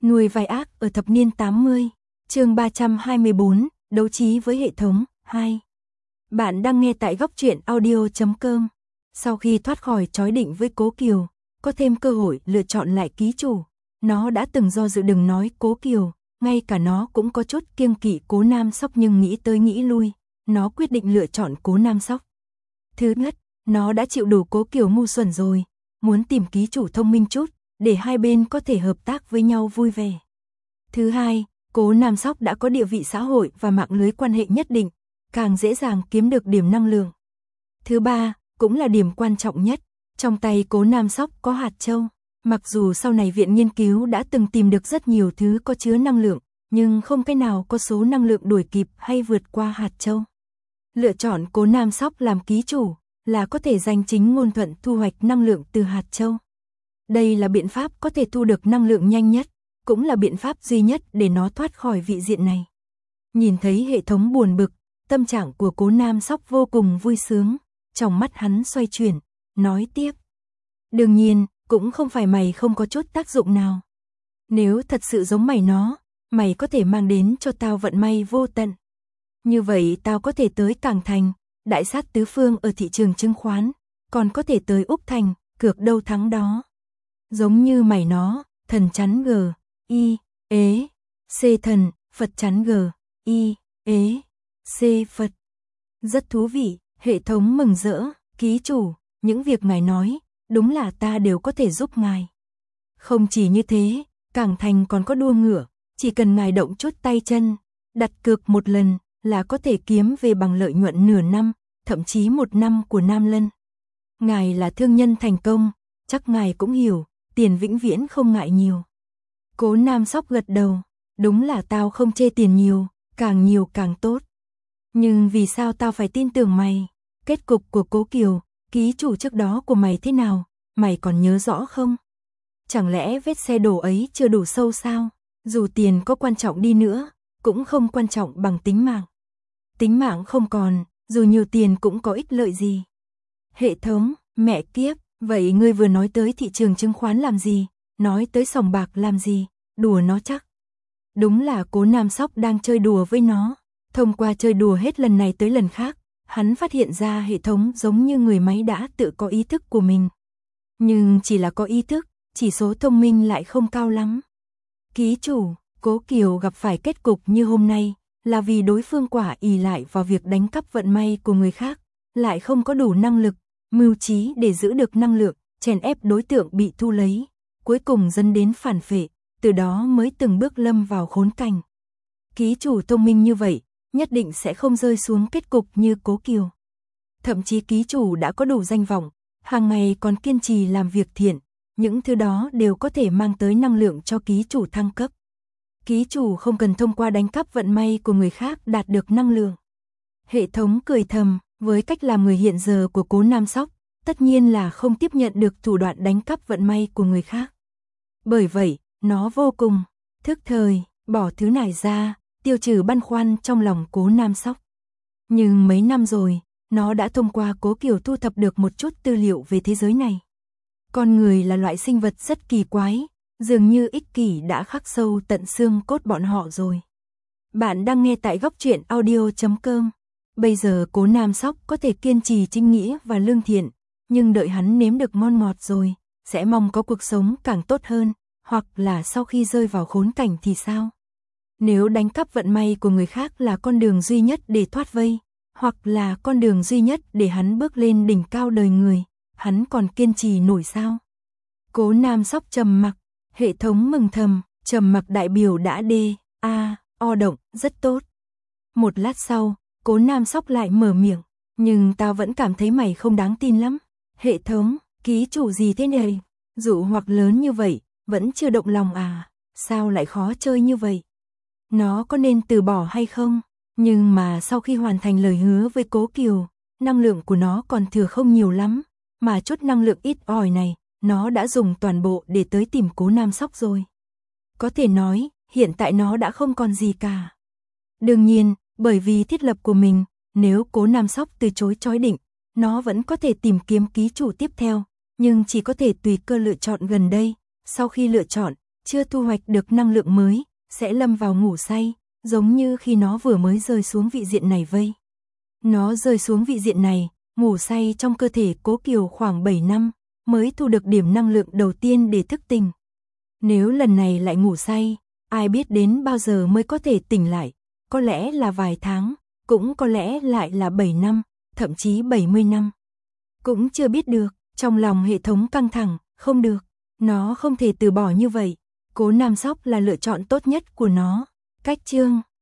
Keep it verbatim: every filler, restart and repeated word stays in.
Nuôi vai ác ở thập niên tám mươi, chương ba trăm hai mươi bốn, đấu trí với hệ thống, hai. Bạn đang nghe tại góc truyện audio chấm com. Sau khi thoát khỏi trói định với Cố Kiều, có thêm cơ hội lựa chọn lại ký chủ. Nó đã từng do dự đừng nói Cố Kiều, ngay cả nó cũng có chút kiêng kỵ Cố Nam Sóc nhưng nghĩ tới nghĩ lui, nó quyết định lựa chọn Cố Nam Sóc. Thứ nhất, nó đã chịu đủ Cố Kiều ngu xuẩn rồi, muốn tìm ký chủ thông minh chút, để hai bên có thể hợp tác với nhau vui vẻ. Thứ hai, Cố Nam Sóc đã có địa vị xã hội và mạng lưới quan hệ nhất định, càng dễ dàng kiếm được điểm năng lượng. Thứ ba, cũng là điểm quan trọng nhất, trong tay Cố Nam Sóc có hạt châu. Mặc dù sau này viện nghiên cứu đã từng tìm được rất nhiều thứ có chứa năng lượng, nhưng không cái nào có số năng lượng đuổi kịp hay vượt qua hạt châu. Lựa chọn Cố Nam Sóc làm ký chủ là có thể danh chính ngôn thuận thu hoạch năng lượng từ hạt châu. Đây là biện pháp có thể thu được năng lượng nhanh nhất, cũng là biện pháp duy nhất để nó thoát khỏi vị diện này. Nhìn thấy hệ thống buồn bực, tâm trạng của Cố Nam Sóc vô cùng vui sướng, trong mắt hắn xoay chuyển, nói tiếp. Đương nhiên, cũng không phải mày không có chút tác dụng nào. Nếu thật sự giống mày nó, mày có thể mang đến cho tao vận may vô tận. Như vậy tao có thể tới Cảng Thành, đại sát tứ phương ở thị trường chứng khoán, còn có thể tới Úc Thành, cược đâu thắng đó. Giống như mày nó, thần chắn G, I, ế, C thần, Phật chắn G, I, ế, C Phật. Rất thú vị, hệ thống mừng rỡ, ký chủ, những việc ngài nói, đúng là ta đều có thể giúp ngài. Không chỉ như thế, Cảng Thành còn có đua ngựa, chỉ cần ngài động chút tay chân, đặt cược một lần là có thể kiếm về bằng lợi nhuận nửa năm, thậm chí một năm của Nam Lân. Ngài là thương nhân thành công, chắc ngài cũng hiểu, tiền vĩnh viễn không ngại nhiều. Cố Nam Sóc gật đầu, đúng là tao không chê tiền nhiều, càng nhiều càng tốt. Nhưng vì sao tao phải tin tưởng mày? Kết cục của Cố Kiều, ký chủ trước đó của mày thế nào, mày còn nhớ rõ không? Chẳng lẽ vết xe đổ ấy chưa đủ sâu sao? Dù tiền có quan trọng đi nữa, cũng không quan trọng bằng tính mạng. Tính mạng không còn, dù nhiều tiền cũng có ích lợi gì. Hệ thống, mẹ kiếp, vậy ngươi vừa nói tới thị trường chứng khoán làm gì? Nói tới sòng bạc làm gì? Đùa nó chắc. Đúng là Cố Nam Sóc đang chơi đùa với nó. Thông qua chơi đùa hết lần này tới lần khác, hắn phát hiện ra hệ thống giống như người máy đã tự có ý thức của mình. Nhưng chỉ là có ý thức, chỉ số thông minh lại không cao lắm. Ký chủ, Cố Kiều gặp phải kết cục như hôm nay, là vì đối phương quả ỷ lại vào việc đánh cắp vận may của người khác, lại không có đủ năng lực, mưu trí để giữ được năng lượng, chèn ép đối tượng bị thu lấy, cuối cùng dẫn đến phản phệ, từ đó mới từng bước lâm vào khốn cảnh. Ký chủ thông minh như vậy, nhất định sẽ không rơi xuống kết cục như Cố Kiều. Thậm chí ký chủ đã có đủ danh vọng, hàng ngày còn kiên trì làm việc thiện, những thứ đó đều có thể mang tới năng lượng cho ký chủ thăng cấp. Ký chủ không cần thông qua đánh cắp vận may của người khác đạt được năng lượng. Hệ thống cười thầm, với cách làm người hiện giờ của Cố Nam Sóc, tất nhiên là không tiếp nhận được thủ đoạn đánh cắp vận may của người khác. Bởi vậy, nó vô cùng thức thời, bỏ thứ này ra, tiêu trừ băn khoăn trong lòng Cố Nam Sóc. Nhưng mấy năm rồi, nó đã thông qua Cố Kiều thu thập được một chút tư liệu về thế giới này. Con người là loại sinh vật rất kỳ quái, dường như ích kỷ đã khắc sâu tận xương cốt bọn họ rồi. Bạn đang nghe tại góc truyện audio chấm com. Bây giờ Cố Nam Sóc có thể kiên trì chính nghĩa và lương thiện, nhưng đợi hắn nếm được ngon ngọt rồi, sẽ mong có cuộc sống càng tốt hơn, hoặc là sau khi rơi vào khốn cảnh thì sao? Nếu đánh cắp vận may của người khác là con đường duy nhất để thoát vây, hoặc là con đường duy nhất để hắn bước lên đỉnh cao đời người, hắn còn kiên trì nổi sao? Cố Nam Sóc trầm mặc, hệ thống mừng thầm, trầm mặc đại biểu đã đê, a, o động, rất tốt. Một lát sau, Cố Nam Sóc lại mở miệng, nhưng tao vẫn cảm thấy mày không đáng tin lắm. Hệ thống, ký chủ gì thế này? Dụ hoặc lớn như vậy, vẫn chưa động lòng à? Sao lại khó chơi như vậy? Nó có nên từ bỏ hay không? Nhưng mà sau khi hoàn thành lời hứa với Cố Kiều, năng lượng của nó còn thừa không nhiều lắm, mà chút năng lượng ít ỏi này, nó đã dùng toàn bộ để tới tìm Cố Nam Sóc rồi. Có thể nói, hiện tại nó đã không còn gì cả. Đương nhiên, bởi vì thiết lập của mình, nếu Cố Nam Sóc từ chối trói định, nó vẫn có thể tìm kiếm ký chủ tiếp theo, nhưng chỉ có thể tùy cơ lựa chọn gần đây. Sau khi lựa chọn, chưa thu hoạch được năng lượng mới, sẽ lâm vào ngủ say, giống như khi nó vừa mới rơi xuống vị diện này vây. Nó rơi xuống vị diện này, ngủ say trong cơ thể Cố Kiều khoảng bảy năm, mới thu được điểm năng lượng đầu tiên để thức tỉnh. Nếu lần này lại ngủ say, ai biết đến bao giờ mới có thể tỉnh lại, có lẽ là vài tháng, cũng có lẽ lại là bảy năm, thậm chí bảy mươi năm. Cũng chưa biết được, trong lòng hệ thống căng thẳng, không được, nó không thể từ bỏ như vậy. Cố Nam Sóc là lựa chọn tốt nhất của nó. Cách chương